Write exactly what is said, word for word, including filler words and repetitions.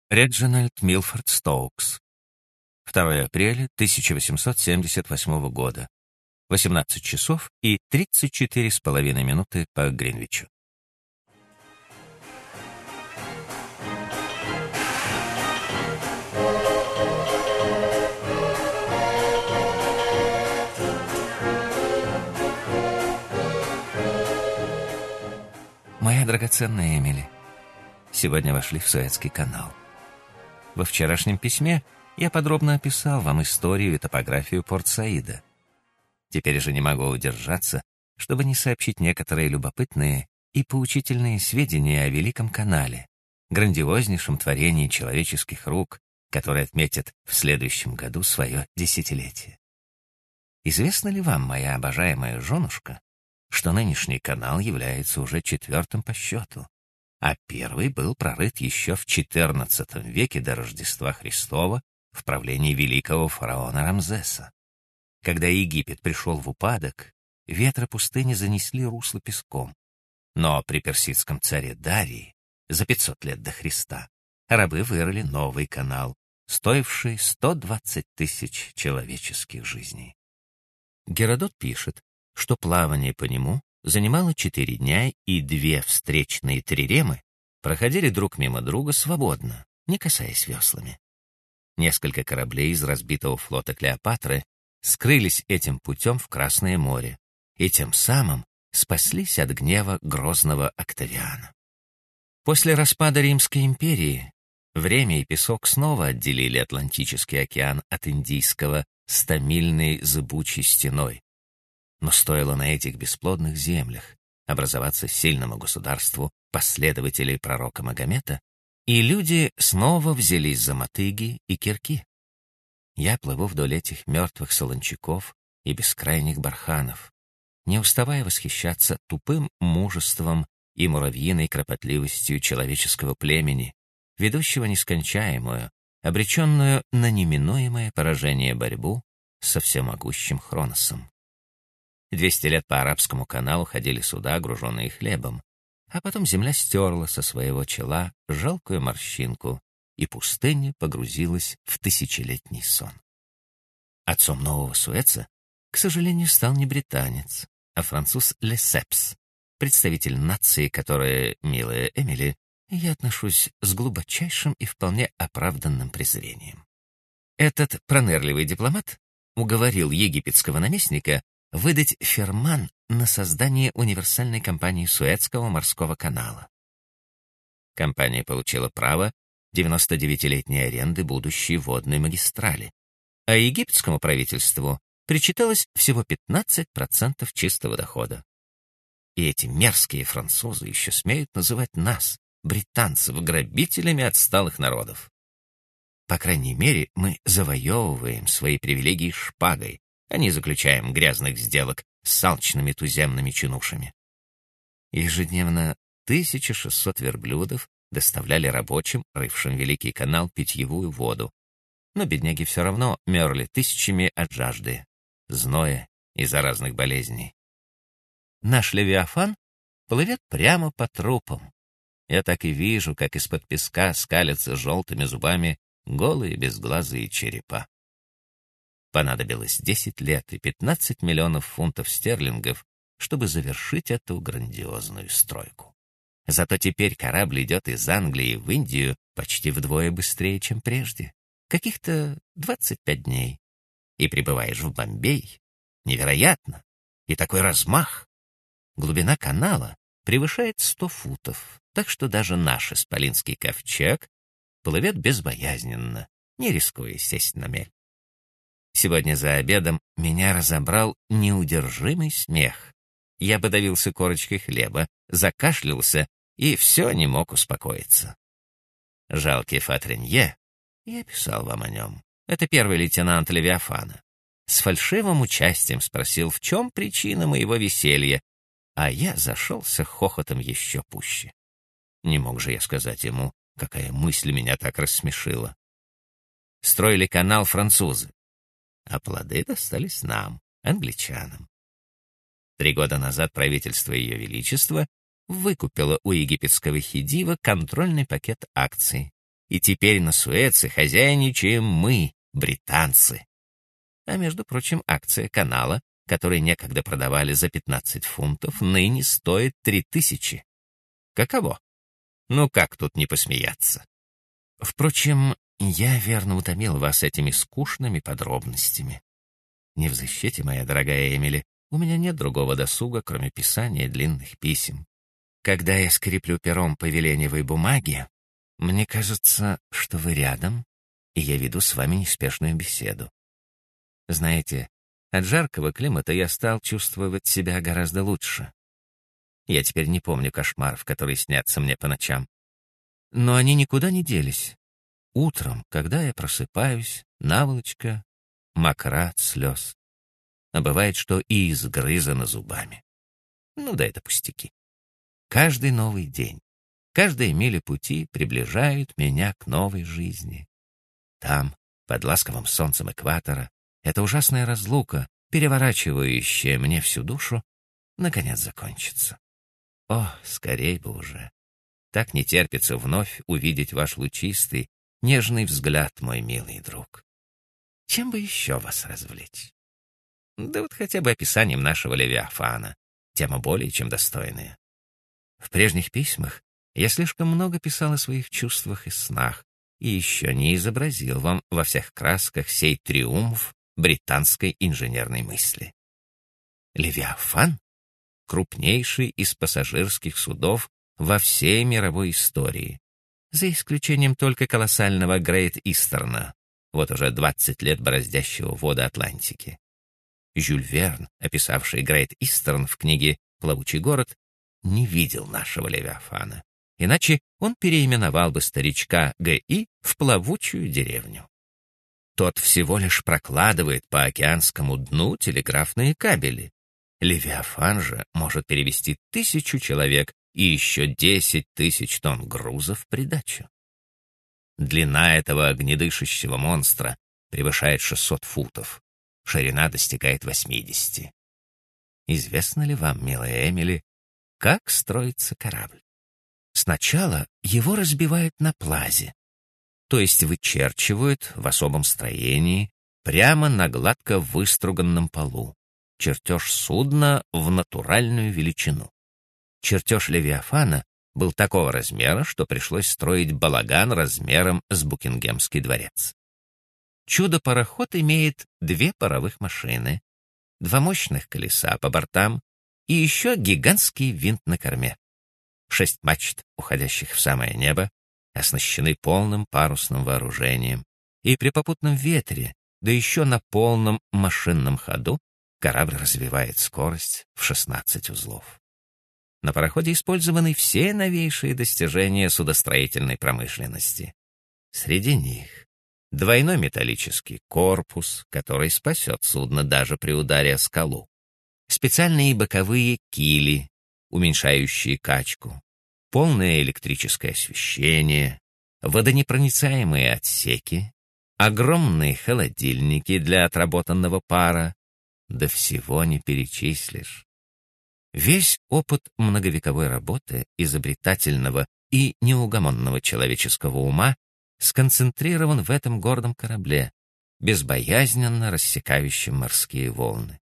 Реджинальд Милфорд Стоукс. второе апреля тысяча восемьсот семьдесят восьмого года. восемнадцать часов и тридцать четыре с половиной минуты по Гринвичу. Моя драгоценная Эмили, сегодня вошли в Суэцкий канал. Во вчерашнем письме я подробно описал вам историю и топографию Порт-Саида. Теперь же не могу удержаться, чтобы не сообщить некоторые любопытные и поучительные сведения о Великом канале, грандиознейшем творении человеческих рук, который отметит в следующем году свое десятилетие. Известно ли вам, моя обожаемая женушка, что нынешний канал является уже четвертым по счету, а первый был прорыт еще в четырнадцатом веке до Рождества Христова в правлении великого фараона Рамзеса. Когда Египет пришел в упадок, ветры пустыни занесли русло песком. Но при персидском царе Дарии за пятьсот лет до Христа рабы вырыли новый канал, стоивший сто двадцать тысяч человеческих жизней. Геродот пишет, что плавание по нему занимало четыре дня, и две встречные триремы проходили друг мимо друга свободно, не касаясь веслами. Несколько кораблей из разбитого флота Клеопатры скрылись этим путем в Красное море и тем самым спаслись от гнева грозного Октавиана. После распада Римской империи время и песок снова отделили Атлантический океан от Индийского стамильной зыбучей стеной. Но стоило на этих бесплодных землях образоваться сильному государству последователей пророка Магомета, и люди снова взялись за мотыги и кирки. Я плыву вдоль этих мертвых солончаков и бескрайних барханов, не уставая восхищаться тупым мужеством и муравьиной кропотливостью человеческого племени, ведущего нескончаемую, обреченную на неминуемое поражение борьбу со всемогущим Хроносом. Двести лет по Арабскому каналу ходили суда, груженные хлебом, а потом земля стерла со своего чела жалкую морщинку, и пустыня погрузилась в тысячелетний сон. Отцом нового Суэца, к сожалению, стал не британец, а француз Лесепс, представитель нации, которой, милая Эмили, я отношусь с глубочайшим и вполне оправданным презрением. Этот пронырливый дипломат уговорил египетского наместника выдать ферман на создание универсальной компании Суэцкого морского канала. Компания получила право девяностодевятилетней аренды будущей водной магистрали, а египетскому правительству причиталось всего пятнадцать процентов чистого дохода. И эти мерзкие французы еще смеют называть нас, британцев, грабителями отсталых народов. По крайней мере, мы завоевываем свои привилегии шпагой, а не заключаем грязных сделок с алчными туземными чинушами. Ежедневно тысяча шестьсот верблюдов доставляли рабочим, рывшим Великий канал, питьевую воду, но бедняги все равно мерли тысячами от жажды, зноя и заразных болезней. Наш Левиафан плывет прямо по трупам. Я так и вижу, как из-под песка скалятся желтыми зубами голые безглазые черепа. Понадобилось десять лет и пятнадцать миллионов фунтов стерлингов, чтобы завершить эту грандиозную стройку. Зато теперь корабль идет из Англии в Индию почти вдвое быстрее, чем прежде. Каких-то двадцать пять дней. И прибываешь в Бомбей. Невероятно! И такой размах! Глубина канала превышает сто футов, так что даже наш исполинский ковчег плывет безбоязненно, не рискуя сесть на мель. Сегодня за обедом меня разобрал неудержимый смех. Я подавился корочкой хлеба, закашлялся и все не мог успокоиться. Жалкий Фатренье, я писал вам о нем, это первый лейтенант Левиафана, с фальшивым участием спросил, в чем причина моего веселья, а я зашелся хохотом еще пуще. Не мог же я сказать ему, какая мысль меня так рассмешила. Строили канал французы, а плоды достались нам, англичанам. Три года назад правительство Ее Величества выкупило у египетского хидива контрольный пакет акций, и теперь на Суэце хозяйничаем мы, британцы. А между прочим, акция канала, который некогда продавали за пятнадцать фунтов, ныне стоит три тысячи. Каково? Ну как тут не посмеяться? Впрочем, я верно утомил вас этими скучными подробностями. Не в защите, моя дорогая Эмили, у меня нет другого досуга, кроме писания длинных писем. Когда я скреплю пером по веленевой бумаге, мне кажется, что вы рядом, и я веду с вами неспешную беседу. Знаете, от жаркого климата я стал чувствовать себя гораздо лучше. Я теперь не помню кошмаров, которые снятся мне по ночам. Но они никуда не делись. Утром, когда я просыпаюсь, наволочка мокра от слез. А бывает, что и изгрызана зубами. Ну да это пустяки. Каждый новый день, каждая миля пути приближают меня к новой жизни. Там, под ласковым солнцем экватора, эта ужасная разлука, переворачивающая мне всю душу, наконец закончится. О, скорей бы уже. Так не терпится вновь увидеть ваш лучистый, нежный взгляд, мой милый друг. Чем бы еще вас развлечь? Да вот хотя бы описанием нашего Левиафана. Тема более чем достойная. В прежних письмах я слишком много писал о своих чувствах и снах и еще не изобразил вам во всех красках сей триумф британской инженерной мысли. Левиафан — крупнейший из пассажирских судов во всей мировой истории, за исключением только колоссального Грейт Истерна, вот уже двадцать лет бороздящего воды Атлантики. Жюль Верн, описавший Грейт Истерн в книге «Плавучий город», не видел нашего Левиафана, иначе он переименовал бы старичка Г И в плавучую деревню. Тот всего лишь прокладывает по океанскому дну телеграфные кабели. Левиафан же может перевести тысячу человек и еще десять тысяч тонн грузов в придачу. Длина этого огнедышащего монстра превышает шестьсот футов, ширина достигает восьмидесяти. Известно ли вам, милая Эмили, как строится корабль? Сначала его разбивают на плазе, то есть вычерчивают в особом строении прямо на гладко выструганном полу, чертеж судна в натуральную величину. Чертеж Левиафана был такого размера, что пришлось строить балаган размером с Букингемский дворец. Чудо-пароход имеет две паровых машины, два мощных колеса по бортам и еще гигантский винт на корме. Шесть мачт, уходящих в самое небо, оснащены полным парусным вооружением, и при попутном ветре, да еще на полном машинном ходу, корабль развивает скорость в шестнадцать узлов. На пароходе использованы все новейшие достижения судостроительной промышленности. Среди них двойной металлический корпус, который спасет судно даже при ударе о скалу, специальные боковые кили, уменьшающие качку, полное электрическое освещение, водонепроницаемые отсеки, огромные холодильники для отработанного пара, да всего не перечислишь. Весь опыт многовековой работы изобретательного и неугомонного человеческого ума сконцентрирован в этом гордом корабле, безбоязненно рассекающем морские волны.